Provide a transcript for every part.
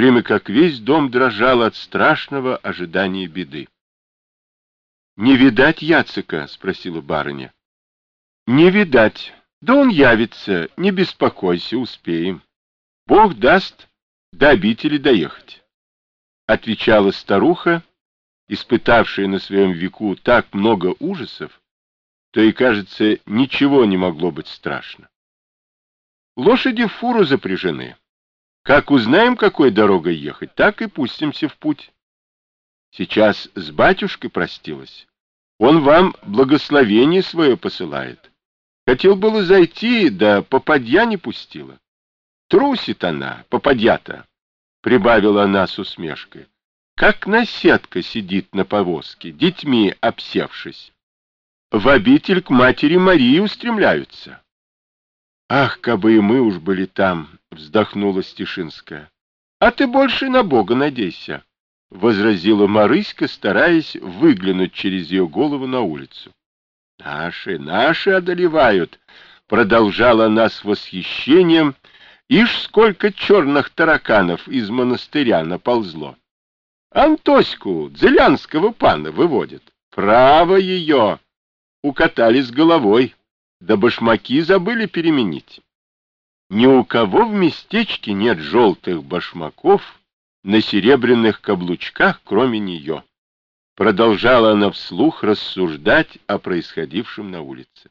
время как весь дом дрожал от страшного ожидания беды. — Не видать Яцека? — спросила барыня. — Не видать. Да он явится, не беспокойся, успеем. Бог даст до обители доехать, — отвечала старуха, испытавшая на своем веку так много ужасов, то и, кажется, ничего не могло быть страшно. Лошади в фуру запряжены. Как узнаем, какой дорогой ехать, так и пустимся в путь. Сейчас с батюшкой простилась. Он вам благословение свое посылает. Хотел было зайти, да попадья не пустила. Трусит она, попадья-то, — прибавила она с усмешкой. Как наседка сидит на повозке, детьми обсевшись. В обитель к матери Марии устремляются. Ах, кабы и мы уж были там, — вздохнула Стешинская. А ты больше на Бога надейся, — возразила Марыська, стараясь выглянуть через ее голову на улицу. Наши одолевают, — продолжала она с восхищением. Ишь, сколько черных тараканов из монастыря наползло. Антоську, дзелянского пана, выводят. Право ее! Укатали с головой, да башмаки забыли переменить. Ни у кого в местечке нет желтых башмаков на серебряных каблучках, кроме нее. Продолжала она вслух рассуждать о происходившем на улице.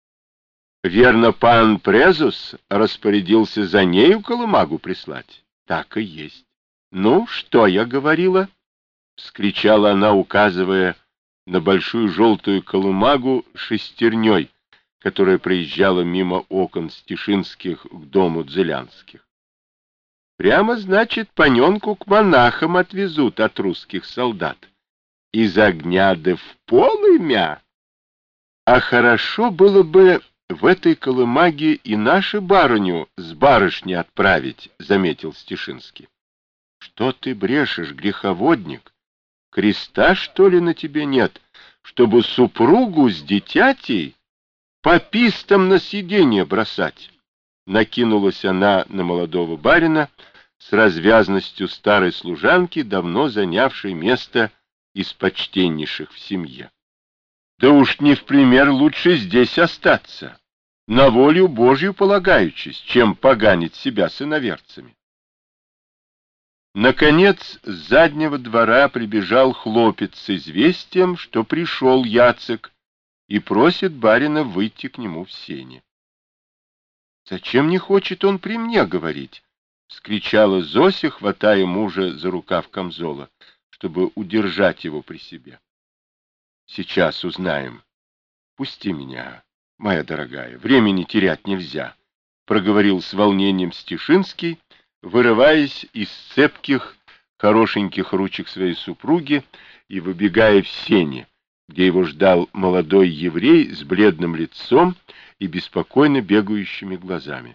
Верно, пан Презус распорядился за нею колымагу прислать? Так и есть. Ну, что я говорила? — вскричала она, указывая на большую желтую колымагу шестерней, которая проезжала мимо окон Стешинских к дому Дзелянских. Прямо, значит, паненку к монахам отвезут от русских солдат. Из огня да в полымя. А хорошо было бы в этой колымаге и нашу барыню с барышней отправить, — заметил Стешинский. — Что ты брешешь, греховодник? Креста, что ли, на тебе нет, чтобы супругу с дитятей попистам на сиденье бросать? Накинулась она на молодого барина с развязностью старой служанки, давно занявшей место из почтеннейших в семье. Да уж не в пример лучше здесь остаться, на волю Божью полагаючись, чем поганить себя с иноверцами. Наконец, с заднего двора прибежал хлопец с известием, что пришел Яцек, и просит барина выйти к нему в сени. — Зачем не хочет он при мне говорить? — вскричала Зося, хватая мужа за рукав камзола, чтобы удержать его при себе. — Сейчас узнаем. Пусти меня, моя дорогая, времени терять нельзя, — проговорил с волнением Стешинский, вырываясь из цепких, хорошеньких ручек своей супруги и выбегая в сени, где его ждал молодой еврей с бледным лицом и беспокойно бегающими глазами.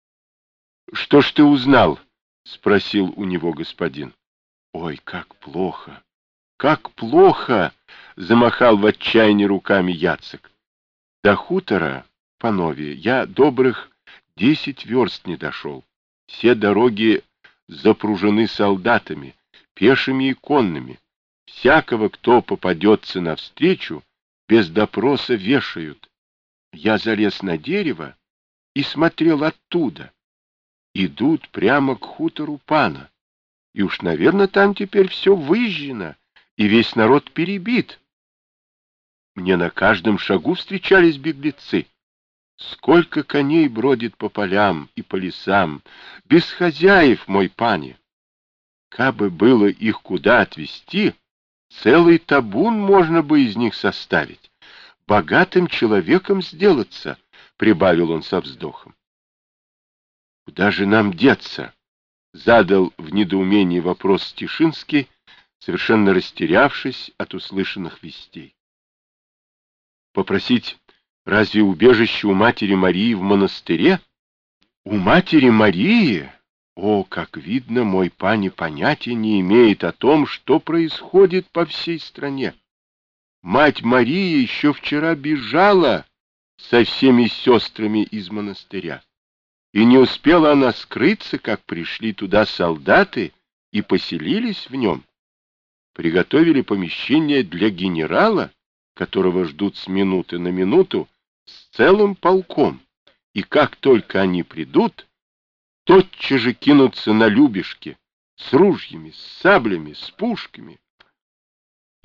— Что ж ты узнал? — спросил у него господин. — Ой, как плохо! Как плохо! — замахал в отчаянии руками Яцек. — До хутора, панове, я добрых 10 верст не дошел. Все дороги запружены солдатами, пешими и конными. Всякого, кто попадется навстречу, без допроса вешают. Я залез на дерево и смотрел оттуда. Идут прямо к хутору пана. И уж, наверное, там теперь все выжжено, и весь народ перебит. Мне на каждом шагу встречались беглецы. Сколько коней бродит по полям и по лесам, без хозяев, мой пане. Кабы было их куда отвезти, целый табун можно бы из них составить, богатым человеком сделаться, — прибавил он со вздохом. — Куда же нам деться? — задал в недоумении вопрос Стешинский, совершенно растерявшись от услышанных вестей. — Попросить разве убежище у матери Марии в монастыре? У матери Марии? О, как видно, мой пани понятия не имеет о том, что происходит по всей стране. Мать Мария еще вчера бежала со всеми сестрами из монастыря. И не успела она скрыться, как пришли туда солдаты и поселились в нем, приготовили помещение для генерала, которого ждут с минуты на минуту, с целым полком, и как только они придут, тотчас же кинутся на Любешки с ружьями, с саблями, с пушками,